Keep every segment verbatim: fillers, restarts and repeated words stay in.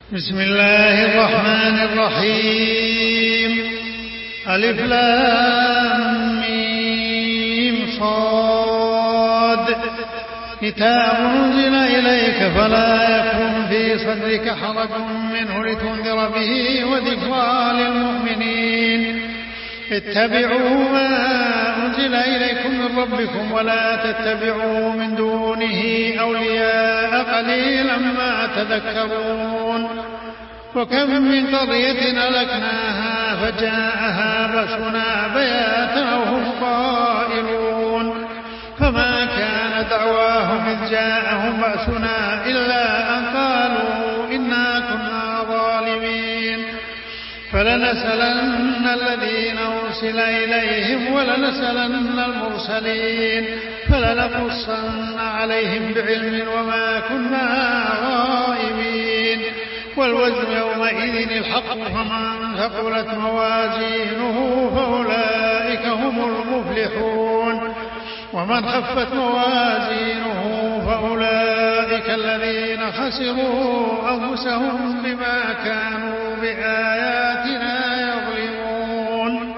بسم الله الرحمن الرحيم. ألف لام ميم صاد. كتاب أنزل إليك فلا يكن في صدرك حرج منه لتنذر به وذكرى للمؤمنين. اتبعوا ما أنزل إليكم من ربكم ولا تتبعوا من دونه أولياء قليلا ما تذكرون. وكم من قرية أهلكناها فجاءها بأسنا بياتا وهم قائلون فما كان دعواهم إذ جاءهم بأسنا إلا أن قالوا إنا كنا ظالمين. فلنسألن الذين أرسل إليهم ولنسألن المرسلين فلنقصن عليهم بعلم وما كنا غائبين. والوزن يومئذ الحق فمن ثقلت موازينه فأولئك هم المفلحون ومن خفت موازينه فأولئك الذين خسروا أنفسهم بما كانوا بآياتنا يظلمون.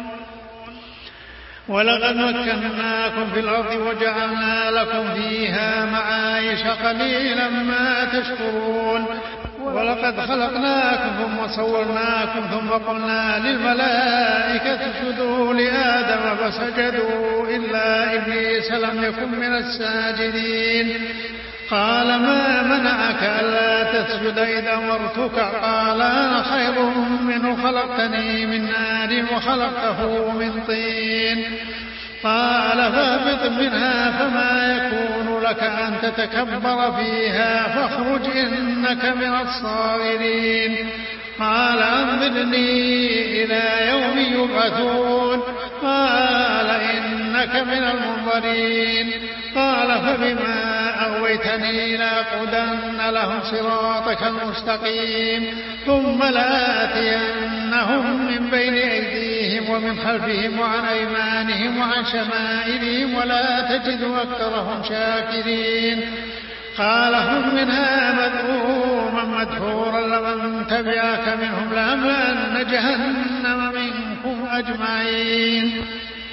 ولقد مكناكم في الأرض وجعلنا لكم فيها معايش قليلا ما تشكرون. ولقد خلقناكم ثم صورناكم ثم قلنا للملائكة اسجدوا لآدم فسجدوا إلا إبليس لم يكن من الساجدين. قال ما منعك ألا تسجد إذ أمرتك؟ قال أنا خير منه خلقتني من نار وخلقته من طين. قال فاهبط منها فما يكون لك أن تتكبر فيها فاخرج إنك من الصاغرين. قال أنظرني إلى يوم يبعثون. قال إنك من المنظرين. قال فبما أغويتني لأقعدن لهم صراطك المستقيم ثم لآتينهم من بين أيديهم ومن خلفهم وعن أيمانهم وعن شمائلهم ولا تجد أكثرهم شاكرين. قال هم منها مذءوما مدحورا لمن تبعك منهم لأملأن جهنم منكم أجمعين.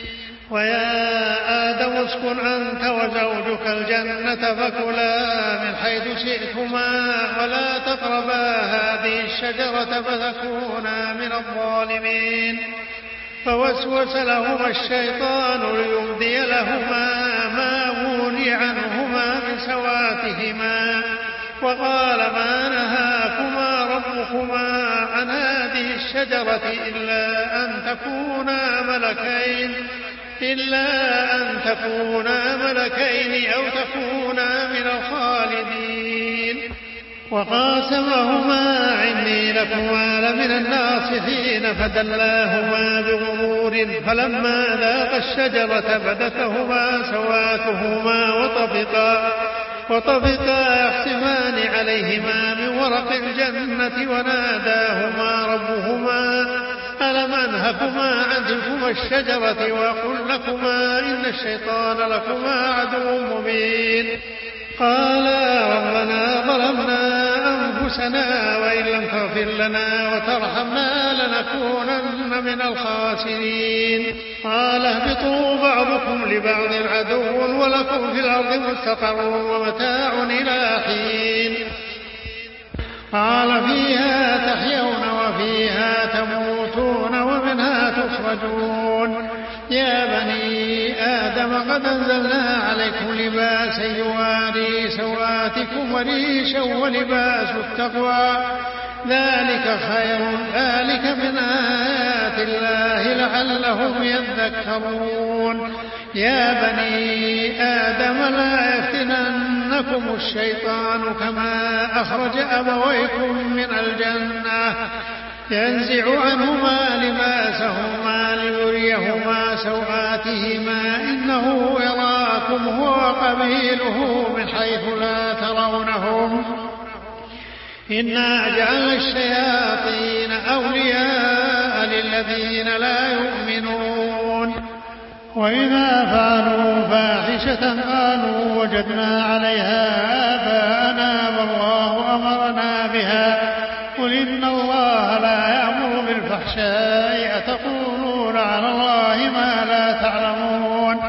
ويا آدم اسكن أنت وزوجك الجنة فكلا من حيث شئتما ولا تقربا هذه الشجرة فتكونا من الظالمين. فوسوس لهما الشيطان ليبدي لهما ما ولي عنهما من سواتهما وقال ما نهاكما ربكما عن هذه الشجرة إلا أن تكونا ملكين إلا أن تكونا ملكين أو تكونا من الخالدين. وقاسمهما إني لكما لمن الناصحين فدلاهما بغرور فلما ذاقا الشجرة بدت لهما سواتهما وطفقا وطفقا يخصفان عليهما من ورق الجنة وناداهما ربهما ألم أنهكما عن تلكما الشجرة وأقل لكما إن الشيطان لكما عدو مبين. قالا ربنا ظلمنا أنفسنا وإن لم تغفر لنا وترحمنا لنكونن من الخاسرين. قال اهبطوا بعضكم لبعض عدو ولكم في الأرض مستقر ومتاع إلى حين. قال فيها تحيون وفيها تموتون ومنها تخرجون. يا بني آدم قد أنزلنا عليكم لباسا يواري سواتكم وريشا ولباس التقوى ذلك خير ذلك من آيات الله لعلهم يذكرون. يا بني آدم لا يفتننكم الشيطان كما أخرج أبويكم من الجنة ينزع عنهما لباسهما ليريهما سوآتهما إنه يراكم هو وقبيله من حيث لا ترونهم إنا جعلنا الشياطين أولياء للذين لا يؤمنون. وإذا فعلوا فاحشة قالوا وجدنا عليها آباءنا والله أمرنا بها قل إن الله لا يأمر بالفحشاء أتقولون على الله ما لا تعلمون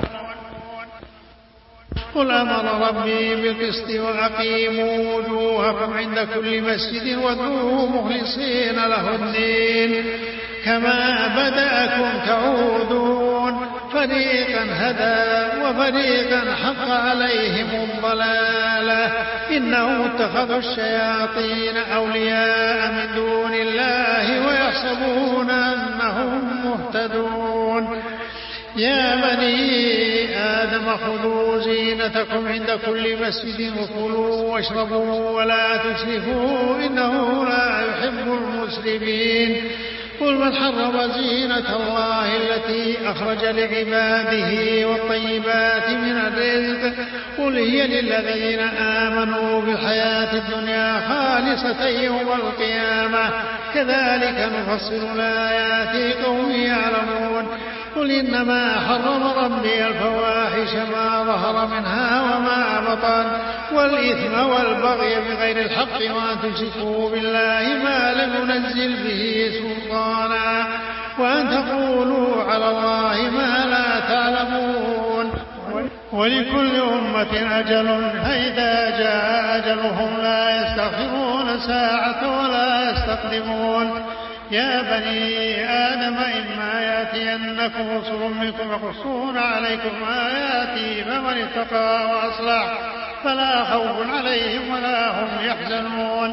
قل أمر ربي بالقسط وأقيموا وجوهكم عند كل مسجد وادعوه مخلصين له الدين كما بدأكم تعودون فريقا هدى وفريقا حق عليهم الضلالة إنهم اتخذوا الشياطين أولياء من دون الله ويحسبون أنهم مهتدون يا بني آدم خذوا زينتكم عند كل مسجد وكلوا واشربوا ولا تسرفوا إنه لا يحب المسرفين قل من حرم زينة الله التي أخرج لعباده والطيبات من الرزق قل هي للذين آمنوا بالحياة الدنيا خالصة يوم القيامة كذلك نفصل الآيات لقوم يعلمون قل إنما حرم ربي الفواحش ما ظهر منها وما بطن والإثم والبغي بغير الحق وأن تشركوا بالله ما لم ينزل به سلطانا وأن تقولوا على الله ما لا تعلمون ولكل أمة أجل فإذا جاء أجلهم لا يستغفرون ساعة ولا يستقدمون يا بني آدم إما يأتينكم رسل منكم يقصون عليكم آياتي فمن اتقى وأصلح فلا خوف عليهم ولا هم يحزنون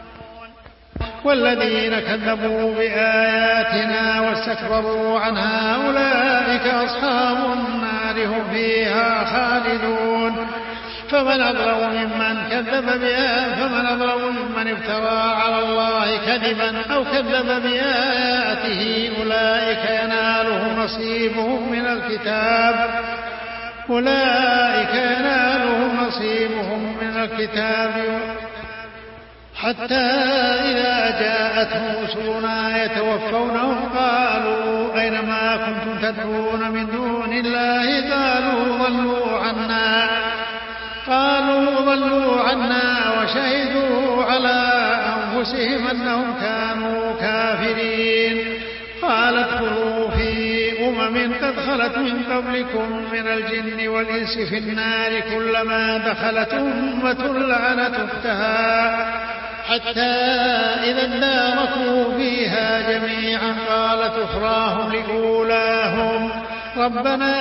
والذين كذبوا بآياتنا واستكبروا عنها أولئك أصحاب النار هم فيها خالدون فمن أظلم ممن كذب بها فمن أظلم ممن افترى على الله كذبا أو كذب بآياته أولئك ينالهم نصيبهم من الكتاب أولئك ينالهم نصيبهم من الكتاب حتى إذا جاءتهم رسلنا يتوفونهم قالوا أين ما كنتم تدعون من دون الله قالوا ضلوا عنا قالوا ضلوا عنا وشهدوا على أنفسهم أنهم كانوا كافرين قال ادخلوا في أمم قد خلت من قبلكم من الجن والإنس في النار كلما دخلت أمة لعنت أختها حتى إذا اداركوا فيها جميعا قالت أخراهم لأولاهم ربنا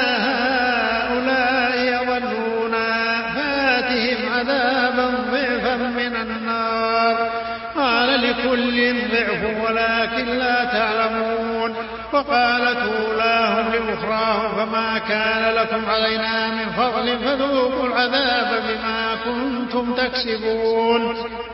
هؤلاء يضلونا فآتهم عذابا ضعفا من النار قال لكل ضعف ولكن لا تعلمون وقالت أولاهم لأخراهم فما كان لكم علينا من فضل فذوقوا العذاب بما كنتم تكسبون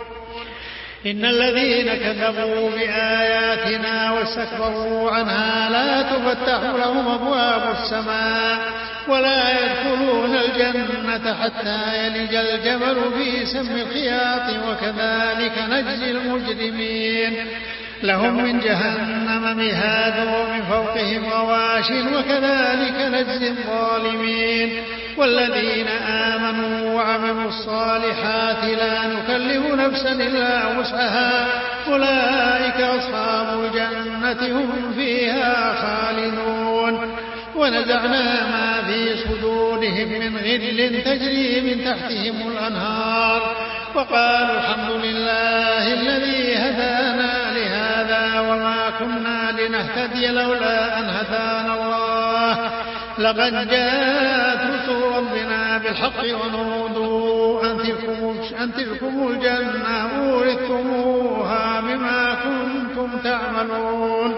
إن الذين كذبوا بآياتنا واستكبروا عنها لا تفتح لهم أبواب السماء ولا يدخلون الجنة حتى يلج الجمل في سم الخياط وكذلك نجزي المجرمين لهم من جهنم مهاد ومن فوقهم غواش وكذلك نجزي الظالمين والذين آمنوا وعملوا الصالحات لا نكلف نفسا إلا وسعها أولئك أصحاب الجنة هم فيها خالدون ونزعنا ما في صدورهم من غل تجري من تحتهم الأنهار وقالوا الحمد لله الذي هدانا لهذا وما كنا لنهتدي لولا أن هدانا الله لقد جاءت رسل ربنا بالحق ونودوا أن تلكم الجنة أورثتموها بما كنتم تعملون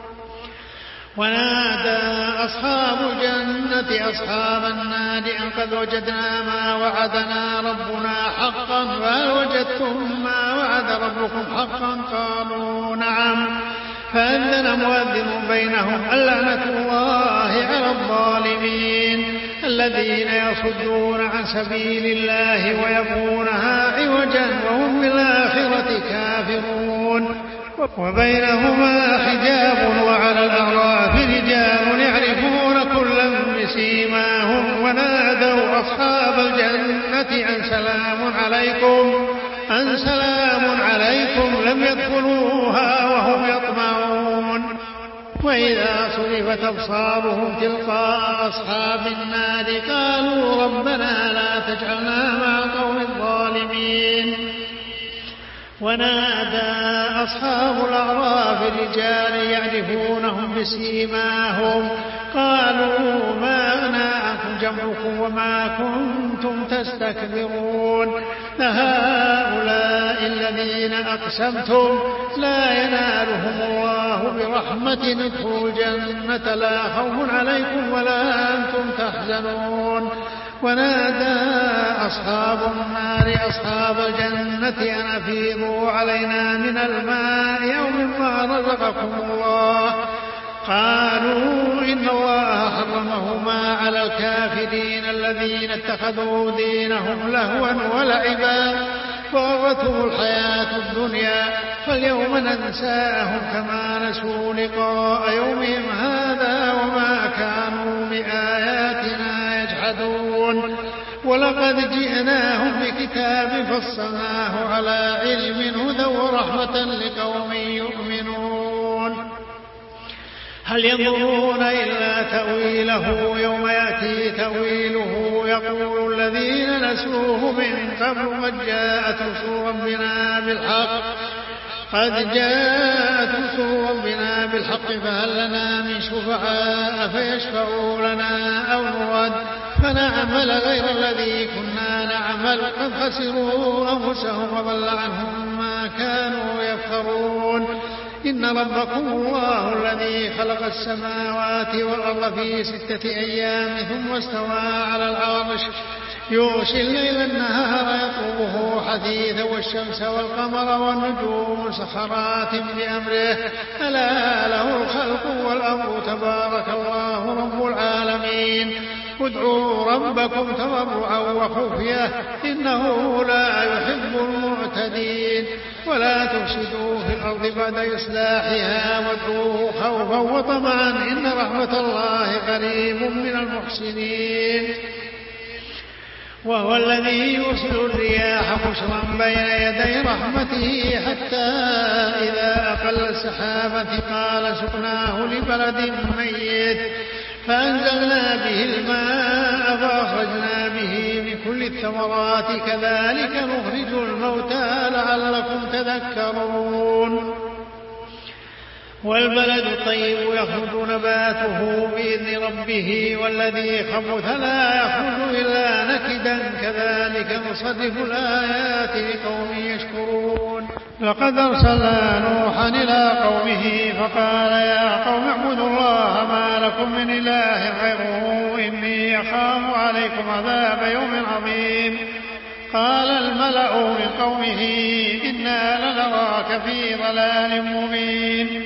ونادى أصحاب الجنة أصحاب النار أن قد وجدنا ما وعدنا ربنا حقا فهل وجدتم ما وعد ربكم حقا قالوا نعم فأذن مؤذن بينهم اللعنة الله على الظالمين الذين يصدون عن سبيل الله ويبغونها عوجا وهم بالآخرة كافرون وبينهما حجاب وعلى الأعراف رجال يعرفون كلا بسيماهم ونادوا أصحاب الجنة أن سلام عليكم أن سلام عليكم لم يدخلوها وهم يطمعون. وإذا صرفت أبصارهم تلقاء أصحاب النار قالوا ربنا لا تجعلنا مع القوم الظالمين. ونادى أصحاب الأعراف رجالا يعرفونهم بسيماهم قالوا ما أغنى عنكم جمعكم وما كنتم تستكبرون أهؤلاء الذين أقسمتم لا ينالهم الله برحمة ادخلوا الجنة لا خوف عليكم ولا أنتم تحزنون. ونادى أصحاب النار أصحاب الجنة أن أفيضوا علينا من الماء أو مما رزقكم الله قالوا إن الله حرمهما على الكافرين الذين اتخذوا دينهم لهوا ولعبا وغرتهم الحياة الدنيا فاليوم ننساهم كما نسوا لقاء يومهم هذا وما كانوا بآياتنا يجحدون. ولقد جئناهم بكتاب فصلناه على علم هدى ورحمة لقوم يؤمنون. هل ينظرون إلا تأويله يوم يأتي تأويله يقول الذين نسوه من قبل قد جاءت رسل ربنا بالحق قد جاءت رسل ربنا بالحق فهل لنا من شفعاء فيشفعوا لنا أو نرد فنعمل غير الذي كنا نعمل قد خسروا أنفسهم وضل عنهم ما كانوا يفترون. إن ربكم الله الذي خلق السماوات والأرض في ستة أيام ثم استوى على العرش يغشي الليل النهار يطلبه حثيثا والشمس والقمر والنجوم مسخرات بأمره ألا له الخلق والأمر تبارك الله رب العالمين. ادعوا ربكم تضرعا وخفية إنه لا يحب المعتدين. ولا تفسدوا في الأرض بعد إصلاحها وادعوه خوفا وطمعا إن رحمة الله قريب من المحسنين. وهو الذي يرسل الرياح بشرا بين يدي رحمته حتى إذا أقل سحابا ثقالا سقناه لبلد ميت فأنزلنا به الماء فأخرجنا به من كل الثمرات كذلك نخرج الموتى لعلكم تذكرون. والبلد الطيب يخرج نباته بإذن ربه والذي خبث لا يخرج إلا نكدا كذلك نصرف الآيات لقوم يشكرون. لقد أرسلنا نوحا إلى قومه فقال يا قوم اعبدوا الله ما لكم من إله غيره إني أخاف عليكم عذاب يوم عظيم. قال الملأ من قومه إنا لنراك في ضلال مبين.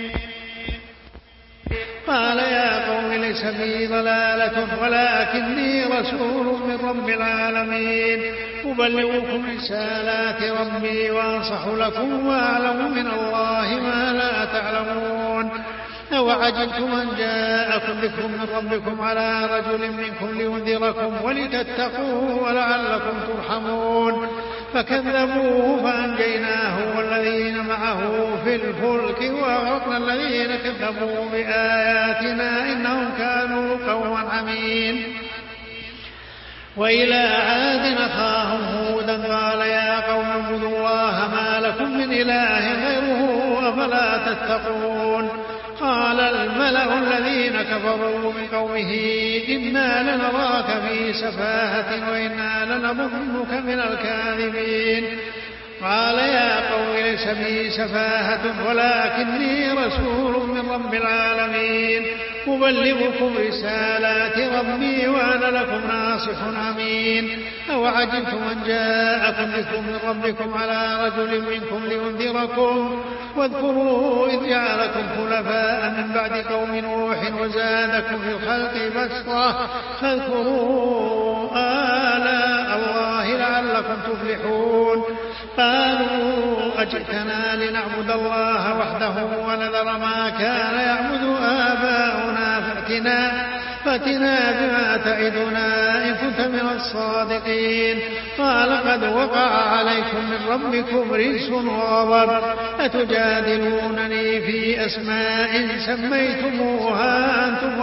قال يا قوم ليس بي ضلالة ولكني رسول من رب العالمين أبلغكم رسالات ربي وأنصح لكم وأعلم من الله ما لا تعلمون. أوعجبتم أن جاءكم ذكر من ربكم على رجل منكم لينذركم ولتتقوا ولعلكم ترحمون. فكذبوه فأنجيناه والذين معه في الفلك وأغرقنا الذين كذبوا بآياتنا إنهم كانوا قوما عمين. وإلى عاد أخاهم هودا قال يا قوم اعبدوا الله ما لكم من إله غيره أفلا تتقون. قال الملأ الذين كفروا من قومه إنا لنراك في سفاهة وإنا لنظنك من الكاذبين. قال يا قوم ليس بي سفاهة ولكني رسول من رب العالمين أبلغكم رسالات ربي وأنا لكم ناصح أمين. أوعجبتم أن جاءكم ذكر من ربكم على رجل منكم لينذركم واذكروا إذ جعلكم خلفاء من بعد قوم نوح وزادكم في الخلق بسطة فاذكروا آلاء الله لعلكم تفلحون. قالوا أجئتنا لنعبد الله وحده ونذر ما كان يعبد آباؤنا فأتنا, فأتنا بما تعدنا إن كنت من الصادقين. قال قد وقع عليكم من ربكم رجس وغضب أتجادلونني في أسماء سميتموها أنتم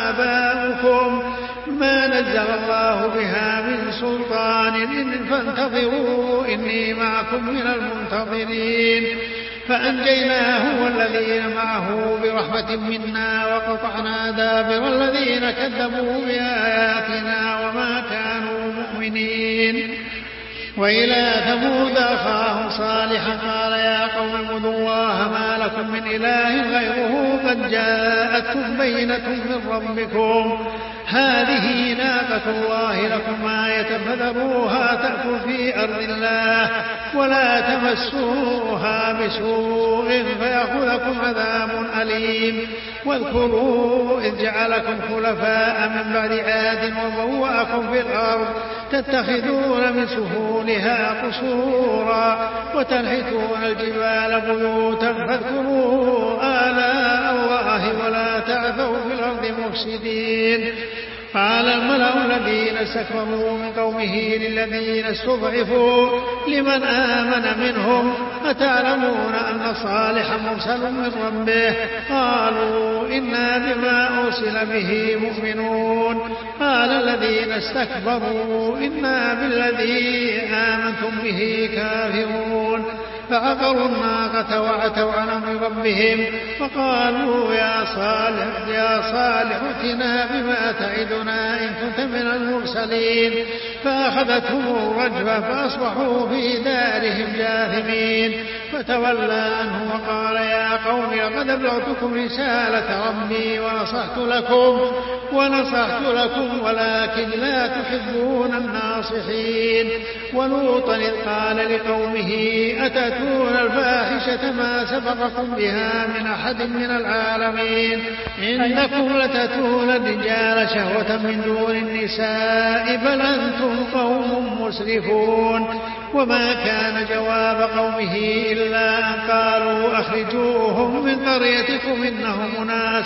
وآباؤكم ما نزل الله بها من سلطان إن فانتظروا إني معكم من المنتظرين. فأنجيناه والذين معه برحمة منا وقطعنا دابر الذين كذبوا بآياتنا وما كانوا مؤمنين. وإلى ثمود أخاهم صالحا قال يا قوم اعبدوا الله ما لكم من إله غيره قد جاءتكم بينة من ربكم هذه ناقة الله لكم آية فذروها تأكل في أرض الله ولا تمسوها بسوء فيأخذكم عذاب أليم. واذكروا إذ جعلكم خلفاء من بعد عاد وبوأكم في الأرض تتخذون من سهولها قصورا وتنحتون الجبال بيوتا فاذكروا آلاء الله ولا تعثوا في الأرض مفسدين. قال الملأ الذين استكبروا من قومه للذين استضعفوا لمن آمن منهم أتعلمون أن صالحا مرسل من ربه قالوا إنا بما أرسل به مؤمنون. قال الذين استكبروا إنا بالذي آمنتم به كافرون. فعقروا الناقة وعتوا عن أمر ربهم فقالوا يا صالح يا صالح ائتنا بما تعدنا إن كنت من المرسلين. فأخذتهم الرجفة فأصبحوا في دارهم جاثمين. فتولى عنهم وقال يا قوم لقد أبلغتكم رسالة ربي ونصحت لكم ونصحت لكم ولكن لا تحبون الناصحين. ولوطا إذ قال لقومه أتأتون الفاحشة ما سبقكم بها من أحد من العالمين إنكم لتأتون الرجال شهوة من دون النساء بل أنتم قوم مسرفون. وما كان جواب قومه إلا أن قالوا أخرجوهم من قريتكم إنهم أناس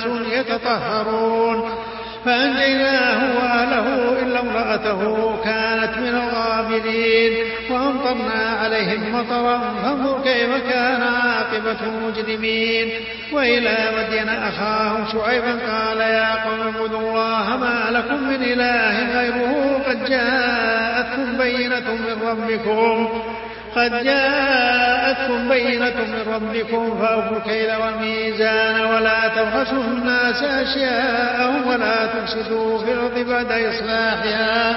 يتطهرون. فأنجيناه وأهله إلا امرأته كانت من الغابرين وأمطرنا عليهم مطرا فانظر كيف كان عاقبة المجرمين. وإلى مدين أخاهم شعيبا قال يا قوم اعبدوا الله ما لكم من إله غيره قد جاءتكم بينة من ربكم قد جاءتكم بينة من ربكم فأوفوا الكيل والميزان ولا تبخسوا الناس أشياءهم ولا تفسدوا في الأرض بعد إصلاحها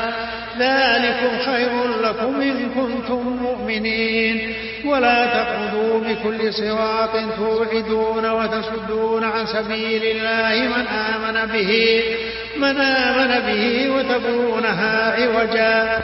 ذلكم خير لكم إن كنتم مؤمنين. ولا تقعدوا بكل صراط توعدون وتصدون عن سبيل الله من آمن به من آمن به وتبغونها عوجا.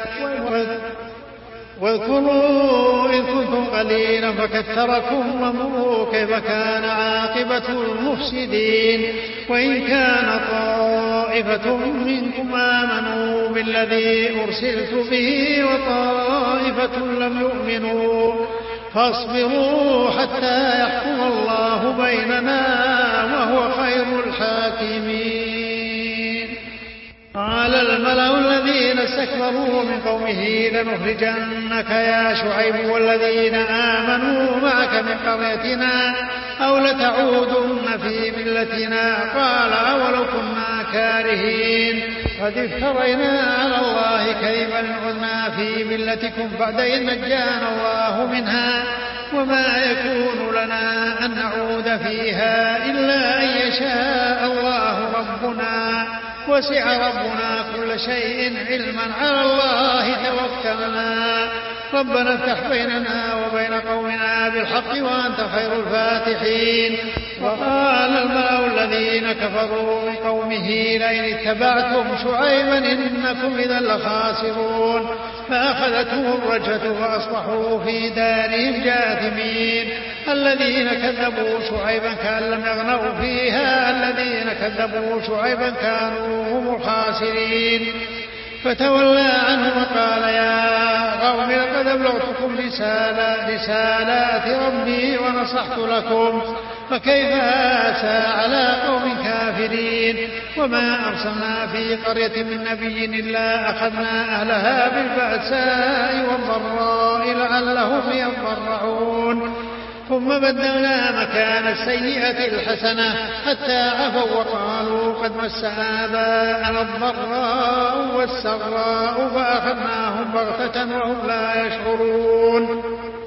واذكروا إذ كنتم قليلا فكثركم وانظروا كيف كان عاقبة المفسدين. وإن كان طائفة منكم آمنوا بالذي أرسلت به وطائفة لم يؤمنوا فاصبروا حتى يحكم الله بيننا وهو خير الحاكمين. قال الملأ الذين استكبروا من قومه لنخرجنك يا شعيب والذين آمنوا معك من قريتنا أو لتعودن في ملتنا. قال أولو كنا كارهين قد افترينا على الله كذبا إن عدنا في ملتكم بعد إذ نجانا الله منها وما يكون لنا أن نعود فيها إلا أن يشاء الله ربنا وسع ربنا كل شيء علما على الله توكلنا ربنا افتح بيننا وبين قومنا بالحق وأنت خير الفاتحين. وقال الملأ الذين كفروا من قومه لئن اتبعتم شعيبا إنكم إذا لخاسرون. فأخذتهم الرجفة فأصبحوا في دارهم جاثمين. الذين كذبوا شعيبا كأن لم يغنوا فيها الذين كذبوا شعيبا كانوا هم الخاسرين. فتولى عنهم وقال يا قوم لقد أبلغتكم رسالات ربي ونصحت لكم فكيف آسى على قوم كافرين. وما أرسلنا في قرية من نبي إلا أخذنا أهلها بالبأساء والضراء لعلهم يضرعون ثم بدلنا مكان السيئة الحسنة حتى عفوا وقالوا قد مس آباءنا الضراء والسراء فأخذناهم بغتة وهم لا يشعرون.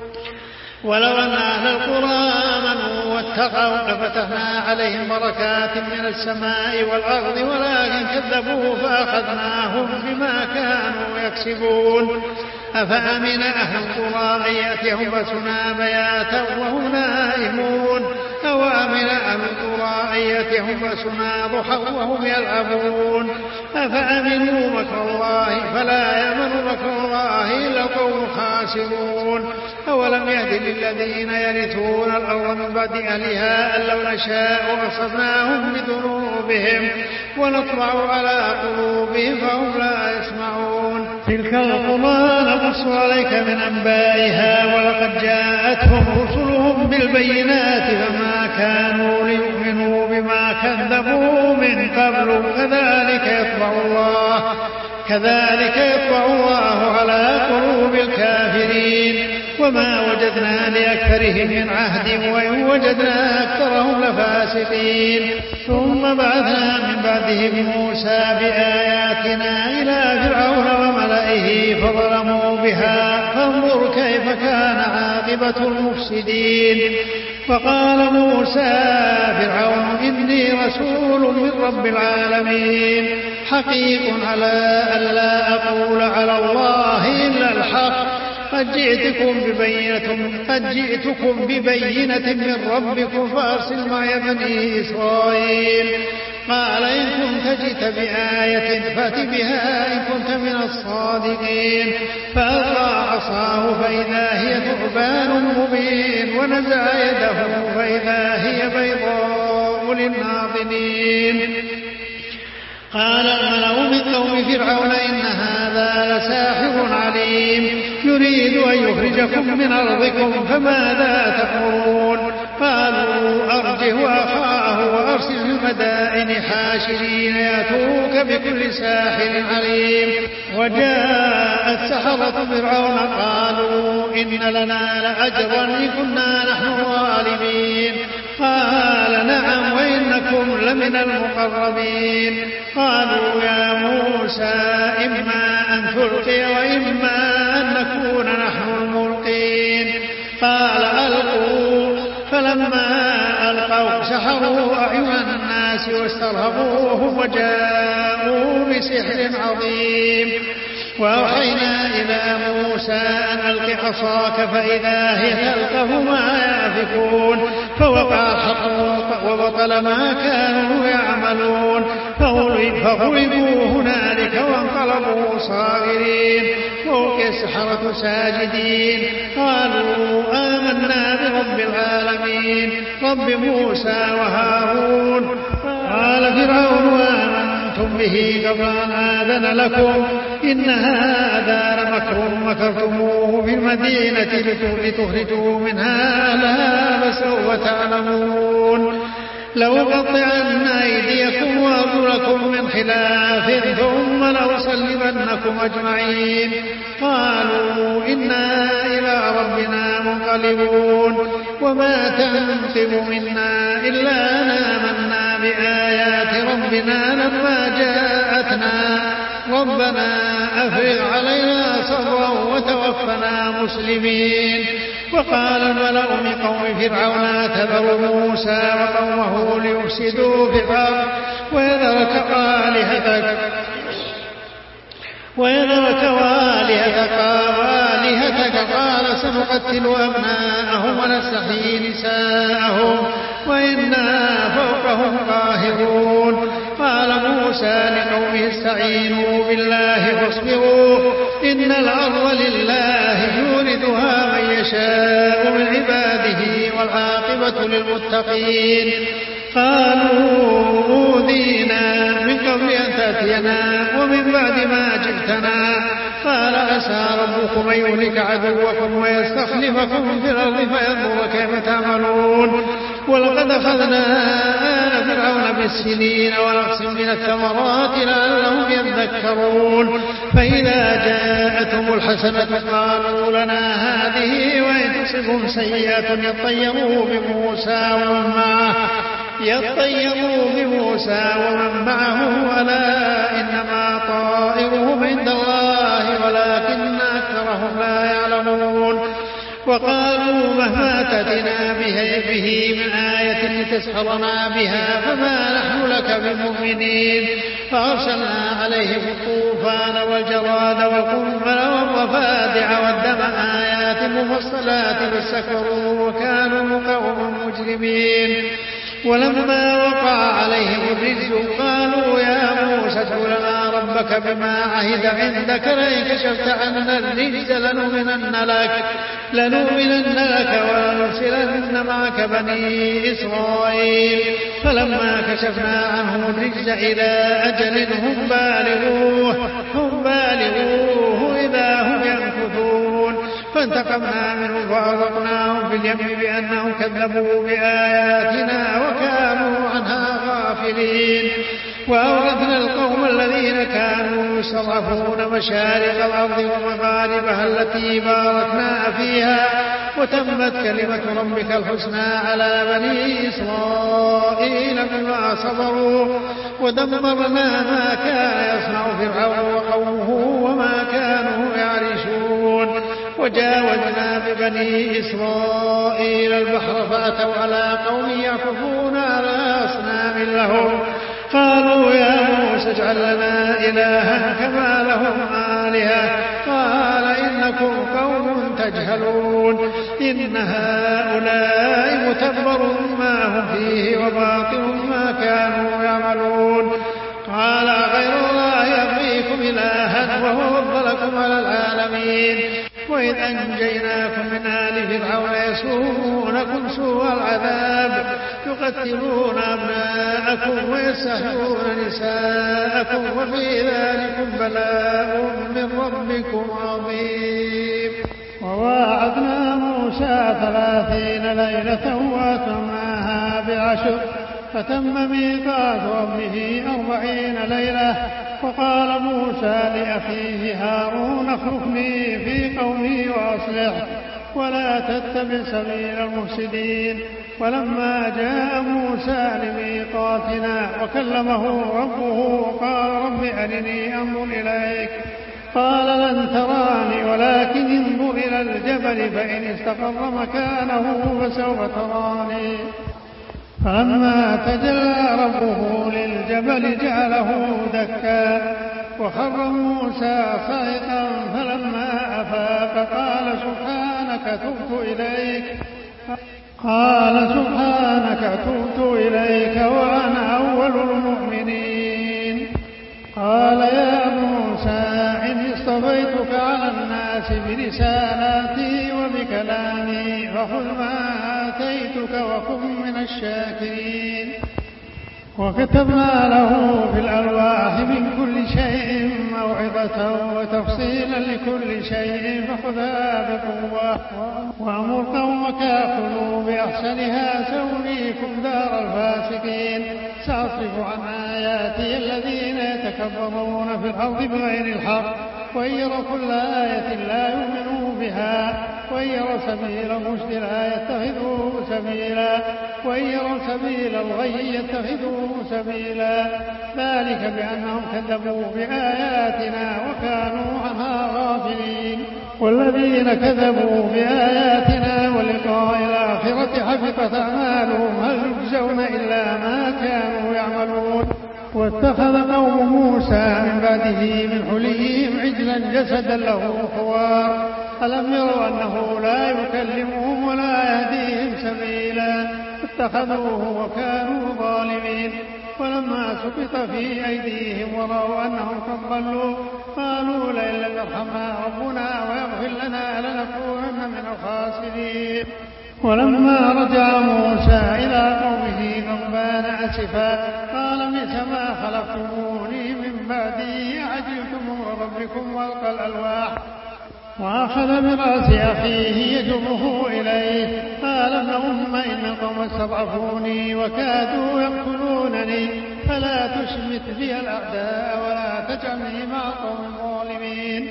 ولو أن أهل القرى آمنوا واتقوا لفتحنا عليهم بركات من السماء والأرض ولكن كذبوا فأخذناهم بما كانوا يكسبون. أفأمن أهل القرى أن يأتيهم بأسنا بياتا وهم نائمون أو أمن أهل القرى أن يأتيهم بأسنا ضحى وهم يلعبون. أفأمنوا مكر الله فلا يأمن مكر الله إلا القوم الخاسرون. أولم يهد للذين يرثون الأرض من بعد أهلها أن لو نشاء أصبناهم بذنوبهم ونطبع على قلوبهم فهم لا يسمعون. تلك القرى نقص عليك من أنبائها ولقد جاءتهم رسلهم بالبينات فما كانوا ليؤمنوا بما كذبوا من قبل كذلك يطبع الله كذلك يطبع الله على قلوب الكافرين. وما وجدنا لأكثرهم من عهد وإن وجدنا أكثرهم لفاسقين. ثم بعثنا من بعدهم موسى بآياتنا إلى فرعون وملئه فظلموا بها فانظر كيف كان عاقبة المفسدين. فقال موسى فرعون إني رسول من رب العالمين حقيق على ألا أقول على الله إلا الحق قد جئتكم ببينة, قد جئتكم ببينة من ربكم فأرسل معي بني إسرائيل. قال إن كنت جئت بآية فأت بها إن كنت من الصادقين. فألقى عصاه فإذا هي ثعبان مبين ونزع يده فإذا هي بيضاء للناظرين. قال الملأ من قوم فرعون إن هذا لساحر عليم يريد أن يخرجكم من أرضكم فماذا تأمرون. قالوا أرجه أخاه وأرسل في المدائن حاشرين يأتوك بكل ساحر عليم. وجاءت سحرة فرعون قالوا إن لنا لأجرا إن كنا نحن الغالبين. قال نعم وإنكم لمن المقربين. قالوا يا موسى إما أن تلقي وإما أن نكون نحن الملقين. قال ألقوا. فلما ألقوا سحروا أعين الناس واسترهبوهم وجاءوا بسحر عظيم. وأوحينا إلى موسى أن ألق عصاك فإذا هي تلقف ما يأفكون. فوقع الحق وبطل ما كانوا يعملون فغلبوا هنالك وانقلبوا صاغرين وألقي السحرة ساجدين. قالوا آمنا برب العالمين رب موسى وهارون. قال فرعون آمنتم به قبل أن آذن لكم إن هذا لمكر مكرتموه في المدينة لتخرجوا منها أهلها فسوف تعلمون. لأقطعن أيديكم وأرجلكم من خلاف ثم لأصلبنكم أجمعين. قالوا إنا إلى ربنا منقلبون. وما تنقم منا إلا أن آمنا بآيات ربنا لما جاءتنا ربنا أفرغ علينا صبرا وتوفنا مسلمين. وقال الملأ من قوم فرعون تذر موسى وقومه ليفسدوا في الأرض ويذرك آلهتك ويذرك وآلهتك وآلهتك قال سنقتل أبناءهم ونستحيي نساءهم وإنا فوقهم قاهرون. قال موسى لقومه استعينوا بالله واصبروا إن الأرض لله يورثها من يشاء من عباده والعاقبة للمتقين. قالوا أوذينا من قبل أن تأتينا ومن بعد ما جئتنا. قال عسى ربكم أن يهلك عدوكم ويستخلفكم في الأرض فينظر كيف تعملون. ولقد أخذنا آل فرعون بالسنين ونقص من الثمرات لعلهم يذكرون فإذا جاءتهم الحسنة قالوا لنا هذه وإن تصبهم سيئة يطيروا بموسى ومن معه يطيروا بموسى ومن معه ألا إنما طائرهم عند الله ولكن أكثرهم لا يعلمون وقالوا مهما تأتنا به من آية لتسحرنا بها فما نحن لك بمؤمنين فأرسلنا عليهم الطوفان والجراد والقنبل والضفادع والدم آيات مفصلات فاستكبروا وكانوا قوما مجرمين ولما وقع عليهم الرجز قالوا يا موسى ادع لنا ربك بما عهد عندك لئن كشفت عنا الرجز لنؤمنن لك لنؤمنن لك ولنرسلن معك بني إسرائيل فلما كشفنا عنهم الرجز إلى أجل هم بالغوه هم بالغوه إذا هم ينكثون فانتقمنا منهم فأغرقناهم في اليم بأنهم كذبوا بآياتنا وكانوا عنها غافلين وأورثنا القوم الذين كانوا يستضعفون مشارق الأرض ومغاربها التي باركنا فيها وتمت كلمة ربك الحسنى على بني إسرائيل بما صبروا ودمرنا ما كان يصنع فرعون وقومه وما كانوا يعرشون وجاوزنا ببني إسرائيل البحر فأتوا على قوم يعكفون على أصنام لهم قالوا يا موسى اجعل لنا إلها كما لهم آلهة قال إنكم قوم تجهلون إن هؤلاء متبر ما هم فيه وباطل ما كانوا يعملون قال غير الله يبغيكم إلها وهو فضلكم على العالمين وإذ أنجيناكم من آل فرعون يسومونكم سوء العذاب يقتلون أبناءكم ويستحيون نساءكم وفي ذلكم بلاء من ربكم عظيم. وواعدنا موسى ثلاثين ليلة وأتممناها بعشر فتم ميقات ربه أربعين ليلة وقال موسى لأخيه هارون اخلفني في قومي وأصلح ولا تتبع سبيل المفسدين ولما جاء موسى لميقاتنا وكلمه ربه قال رب أرني أنظر إليك قال لن تراني ولكن انظر إلى الجبل فإن استقر مكانه فسوف تراني فلما تجلى ربه للجبل جعله دكا وخر موسى صائقا فلما أفاق قال سبحانك تبت إليك قال سبحانك تبت إليك وأنا أول المؤمنين قال يا موسى إني اصطفيتك على الناس برسالاتي وبكلامي فخذ ما آتيتك وكن من الشاكرين وكتبنا له في الألواح من كل شيء موعظة وتفصيلا لكل شيء فخذها بقوة وأمر قومك يأخذوا بأحسنها سأريكم دار الفاسقين سأصرف عن آياتي الذين يتكبرون في الأرض بغير الحق وإن يروا كل آية لا يؤمنوا بها وإن يروا سبيل الرشد لا يتخذوه سبيلا وإن يروا سبيل الغي يتخذوه سبيلا ذلك بأنهم كذبوا بآياتنا وكانوا عنها غافلين والذين كذبوا بآياتنا ولقاء الآخرة حبطت أعمالهم هل يجزون إلا ما كانوا يعملون واتخذ قوم موسى من بعده من حليهم عجلا جسدا له خوار ألم يروا أنه لا يكلمهم ولا يهديهم سبيلا اتخذوه وكانوا ظالمين ولما سقط في أيديهم ورأوا أنهم قد ضلوا قالوا لئن لم يرحمنا ربنا ويغفر لنا لنكونن من الخاسرين ولما رجع موسى إلى قومه غضبان أسفا قال بئس ما خلقتموني من بعدي عجلتم أمر ربكم وألقى الألواح وأخذ برأس أخيه يجره إليه قال ابن أم إن القوم استضعفوني وكادوا يقتلونني فلا تشمت بي الأعداء ولا تجعلني مع القوم الظالمين.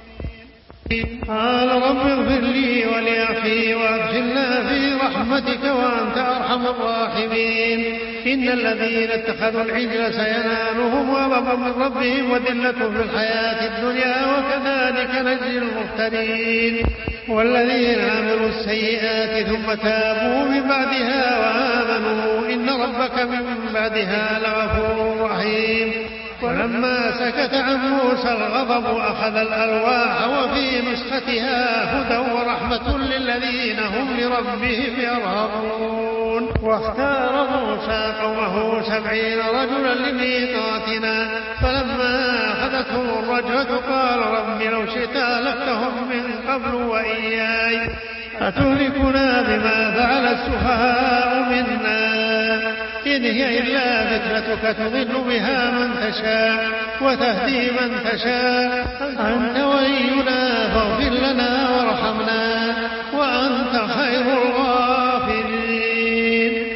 قال رب اغفر لي ولأخي وأدخلنا في رحمتك وأنت أرحم الراحمين. إن الذين اتخذوا العجل سينالهم غضب من ربهم وذلة في الحياة الدنيا وكذلك نجزي المفترين. والذين عملوا السيئات ثم تابوا من بعدها وآمنوا إن ربك من بعدها لغفور رحيم. ولما سكت عن موسى الغضب أخذ الألواح وفي نسختها هدى ورحمة للذين هم لربهم يرهبون. واختار موسى قومه سبعين رجلا لميقاتنا فلما أخذتهم الرجفة قال رب لو شئت أهلكتهم من قبل وإياي أتهلكنا بما فعل السفهاء منا إن هي إلا ذكرتك تضل بها من تشاء وتهدي من تشاء أنت ولينا فاغفر لنا وارحمنا وأنت خير الغافرين.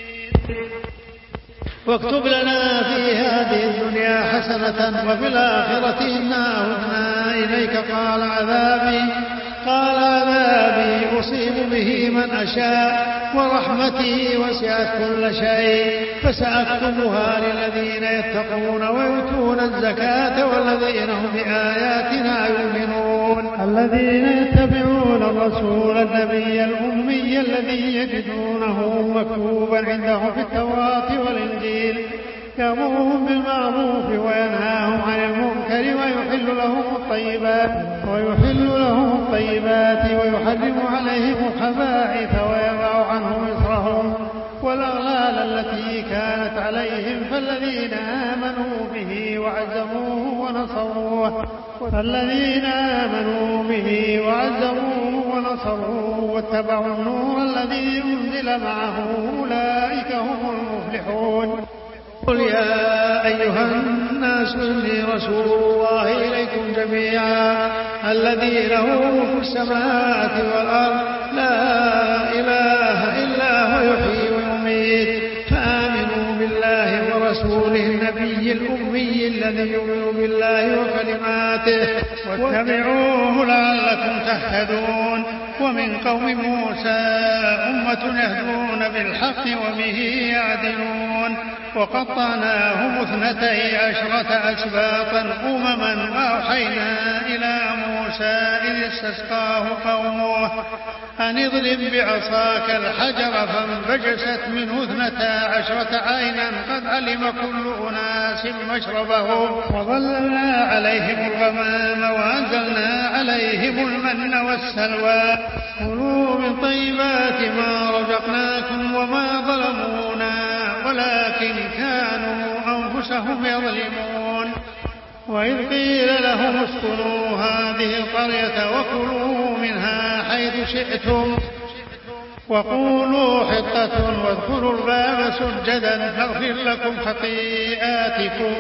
واكتب لنا في هذه الدنيا حسنة وفي الآخرة إنا هدنا إليك. قال عذابي قال عذابي أصيب به من أشاء ورحمتي وسعت كل شيء فسأكتبها للذين يتقون ويؤتون الزكاة والذين هم بآياتنا يؤمنون. الذين يتبعون الرسول النبي الأمي الذي يجدونه مكتوبا عندهم في التوراة والإنجيل يأمرهم بالمعروف وينهاهم عن المنكر ويحل لهم الطيبات ويحل لهم الطيبات ويحرم عليهم الخبائث ويضع عنهم إصرهم والأغلال التي كانت عليهم فالذين آمنوا به وعزروه ونصروه فالذين آمنوا به وعزروه ونصروه واتبعوا النور الذي أنزل معه أولئك هم المفلحون. قل يا أيها الناس إني رسول الله إليكم جميعا الذي له ملك السماوات والأرض لا إله إلا هو يحيي ويميت فآمنوا بالله ورسوله النبي الأمي الذي يؤمن بالله وكلماته واتبعوه لعلكم تهتدون. ومن قوم موسى أمة يهدون بالحق وبه يعدلون وقطعناهم اثنتي عشرة أسباطا أمما وأوحينا إلى موسى إذ استسقاه قومه أن اضرب بعصاك الحجر فانبجست منه اثنتا عشرة عينا قد علم كل أناس مشربهم وظللنا عليهم الغمام وأنزلنا عليهم المن والسلوى كلوا من طيبات ما رزقناكم وما ظلمونا ولكن كانوا أنفسهم يظلمون. وإذ قيل لهم اسكنوا هذه القرية وكلوا منها حيث شئتم وقولوا حطة وادخلوا الباب سجدا نغفر لكم خطيئاتكم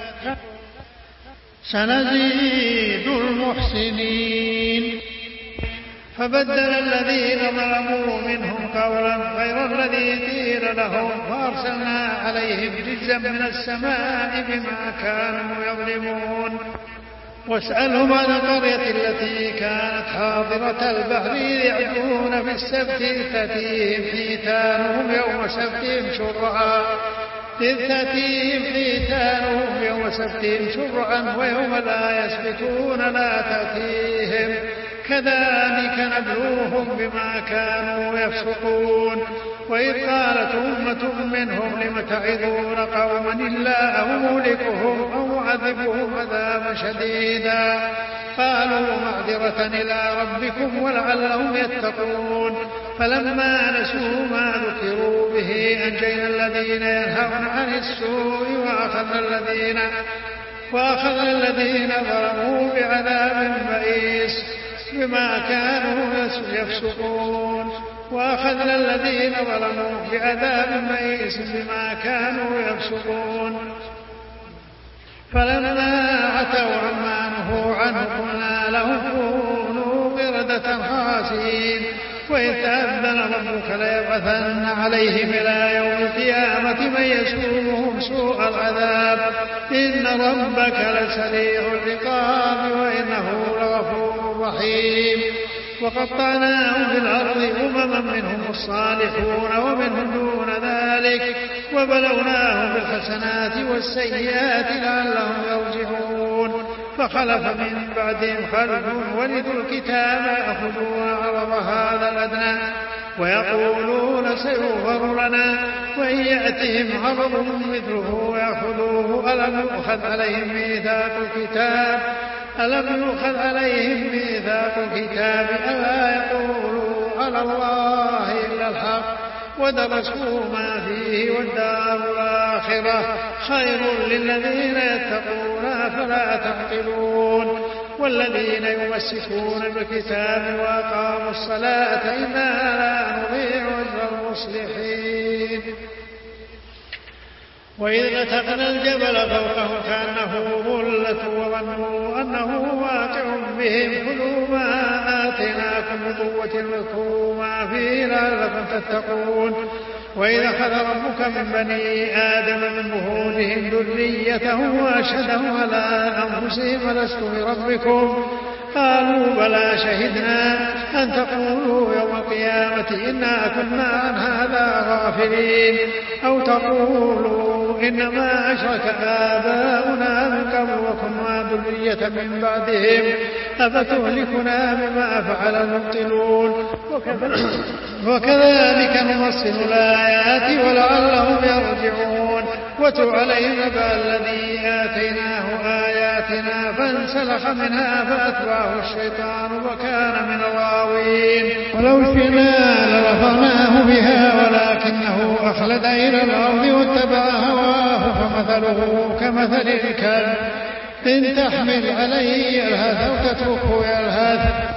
سنزيد المحسنين. فبدل الذين ظلموا منهم قولا غير الذي قيل لهم فأرسلنا عليهم رجزا من السماء بما كانوا يظلمون. واسألهم عن القرية التي كانت حاضرة البحر يعدون في السبت إذ تأتيهم حيتانهم يوم سبتهم شرعا إذ تأتيهم حيتانهم يوم سبتهم شرعا ويوم لا يسبتون لا تأتيهم كذلك نبلوهم بما كانوا يفسقون. وإذ قالت أمة منهم لم تعظون قوما الله مهلكهم أو معذبهم عذابا شديدا قالوا معذرة إلى ربكم ولعلهم يتقون. فلما نسوا ما ذكروا به أنجينا الذين ينهون عن السوء وأخذنا الذين وأخذنا الذين ظلموا بعذاب بئيس بما كانوا يفسقون وأخذنا الذين ظلموا بعذاب بئيس بما كانوا يفسقون. فلما عتوا عما نهوا عنه قلنا لهم كونوا قردة خاسئين. وإذ تأذن ربك ليبعثن عليهم إلى يوم القيامة من يسومهم سوء العذاب إن ربك لسريع العقاب وإنه لغفور رحيم. وقطعناهم في الأرض أمما منهم الصالحون ومنهم دون ذلك وبلوناهم بالحسنات والسيئات لعلهم يرجعون. فخلف من بعدهم خلف ورثوا الكتاب يأخذون عرض هذا الأدنى ويقولون سيغفر لنا وإن يأتهم عرض مثله يأخذوه. ألم يؤخذ عليهم ميثاق الكتاب ألم يؤخذ عليهم ميثاق الكتاب ألا يقولوا على الله إلا الحق ودرسوا ما فيه والدار الآخرة خير للذين يتقون فلا تعقلون. والذين يمسكون بالكتاب وأقاموا الصلاة إنا لا نضيع أجر المصلحين. وإذ نتقنا الجبل فوقهم كأنه ظلة وظنوا أنه واقع بهم خذوا ما آتيناكم بقوة واذكروا ما فيه لعلكم تتقون. وإذا أخذ ربك من بني آدم من ظهورهم ذريتهم وأشهدهم على أنفسهم ألست بربكم قالوا بلى شهدنا أن تقولوا يوم القيامة إنا كنا عن هذا غافلين أو تقولوا إنما أشرك آباؤنا من قبل وكنا ذرية من بعدهم أفتهلكنا بما فعل المبطلون. وكذلك نفصل الآيات ولعلهم يرجعون. واتل عليهم نبأ الذي آتيناه آياتنا فانسلخ منها فأتبعه الشيطان وكان من الغاوين. ولو شئنا لرفعناه بها ولكنه أخلد إلى الأرض واتبع هواه فمثله كمثل الكلب إن تحمل عليه يلهث أو تتركه يلهث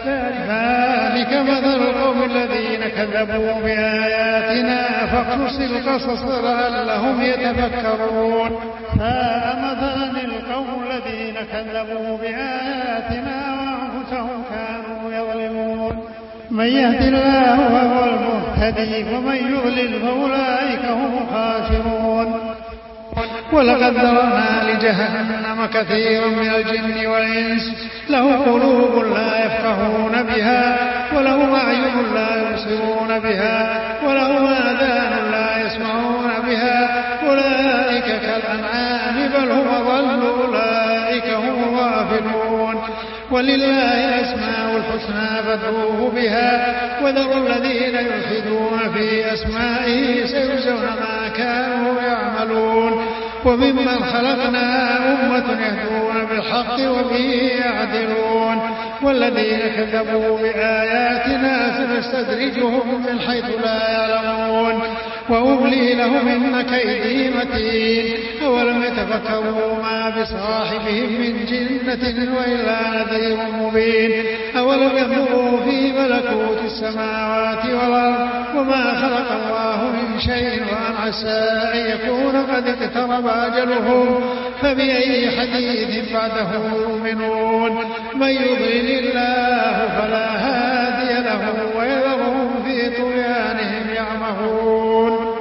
ذلك مثل القوم الذين كذبوا بآياتنا فاقصص القصص لعلهم يتفكرون. ساء مثلا القوم الذين كذبوا بآياتنا وأنفسهم كانوا يظلمون. من يهد الله فهو المهتدي ومن يضلل فأولئك هم الخاسرون. ولقد ذرأنا لجهنم كثيرا من الجن والإنس له قلوب لا يفقهون بها ولهم أعين لا يبصرون بها ولهم آذان لا يسمعون بها أولئك كالأنعام بل هم أضل أولئك هم غافلون. ولله الأسماء الحسنى فادعوه بها وذروا الذين يلحدون في أسمائه سيجزون ما كانوا يعملون. وممن خلقنا أمة يهدون بالحق وبه يعدلون. والذين كذبوا بآياتنا سنستدرجهم من حيث لا يعلمون وأملي لهم إن كيدي متين. أولم يتفكروا ما بصاحبهم من جنة وإلا نذير مبين. أولم ينظروا في ملكوت السماوات والأرض وما خلق الله من شيء وأن عسى أن يكون قد اقترب أجلهم فبأي حديث بعده يؤمنون. من يضلل الله فلا هادي له ويذرهم في طغيانهم يعمهون.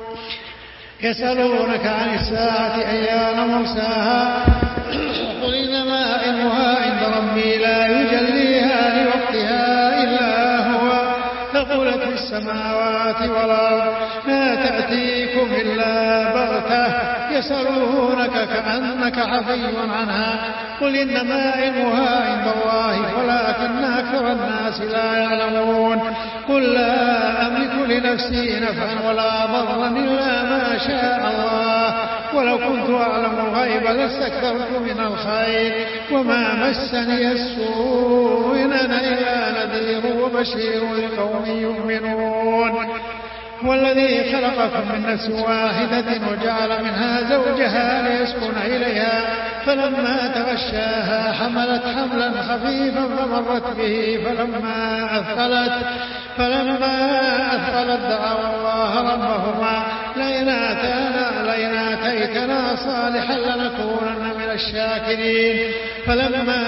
يسألونك عن الساعة أيان مرساها قل إنما علمها عند ربي لا يجليها لوقتها إلا هو ثقلت في السماوات والأرض لا تأتيكم إلا بغتة يسألونك كأنك حفي عنها قل إنما علمها عند الله ولكن أكثر الناس لا يعلمون. قل لا أملك لنفسي نفعا ولا ضرا إلا ما شاء الله ولو كنت أعلم الغيب لاستكثرت من الخير وما مسني السوء إن أنا إلا نذير وبشير لقوم يؤمنون. والذي خلقكم من نفس واحدة وجعل منها زوجها ليسكن إليها فلما تغشاها حملت حملا خفيفا فمرت به فلما أثقلت فلما أثقلت دعوا الله ربهما لئن آتانا لئن آتيتنا صالحا لنكونن من الشاكرين. فلما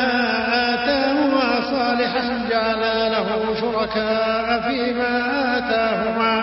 آتاهما صالحا جعلا له شركاء فيما آتاهما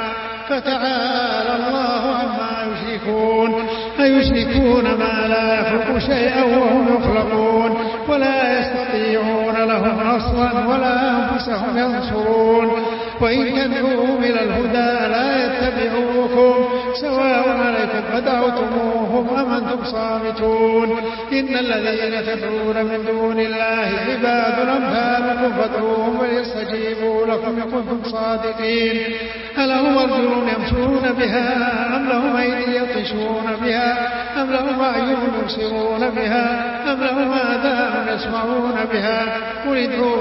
فتعالى الله عما يشركون. أيشركون ما لا يخلق شيئا وهم يخلقون ولا يستطيعون لهم نصرا ولا أنفسهم ينصرون. وإن تدعوهم إلى الهدى لا يتبعوكم سواء عليكم أدعوتموهم أم أنتم صامتون. إن الذين تدعون من دون الله عباد أمثالكم فادعوهم وليستجيبوا لكم إن كنتم صادقين. ألهم أرجل يمشون بها أم لهم أيدي يبطشون بها أم لهم أعين يبصرون بها أم لهم آذان يسمعون بها قل ادعوا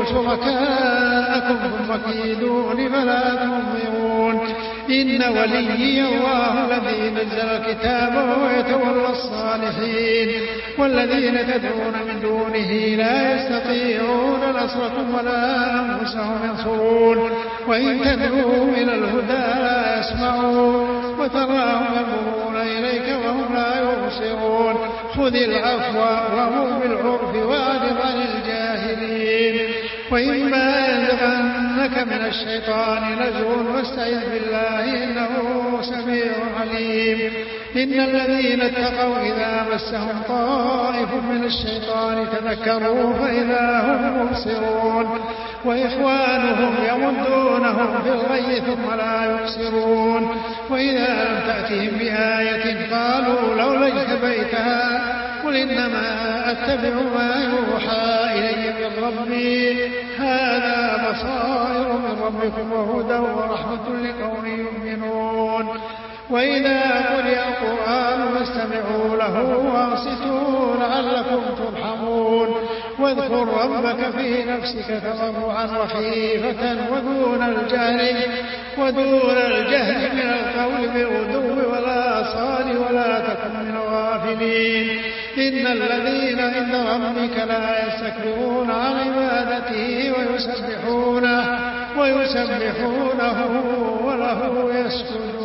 شركاءكم ثم كيدون فلا تنظرون. إن وليي الله الذي نزل الكتاب وهو يتولى الصالحين. والذين تدعون من دونه لا يستطيعون نصركم ولا أنفسهم ينصرون. وإن تدعوهم إلى الهدى لا يسمعون وتراهم ينظرون إليك وهم لا يبصرون. خذ العفو وأمر بالعرف وأعرض عن الجاهلين. وإما ينزغنك من الشيطان نزغ فاستعذ بالله إنه سميع عليم. إن الذين اتقوا إذا مسهم طائف من الشيطان تذكروا فإذا هم مبصرون. وإخوانهم يمدونهم في الغي ثم لا يقصرون. وإذا لم تأتهم بآية قالوا لولا اجتبيتها قل إنما أتبع ما يوحى إلي من ربي هذا بصائر من ربكم وهدى ورحمة لقوم يؤمنون. وإذا قرئ القرآن فاستمعوا له وانصتوا لعلكم ترحمون. واذكر ربك في نفسك تضرعا وخيفة ودون الجهل ودون الجهل من القول بالغدو والآصال ولا تكن من الغافلين. إن الذين عند ربك لا يستكبرون عن عبادته ويسبحونه ويسبحونه وله يسجدون.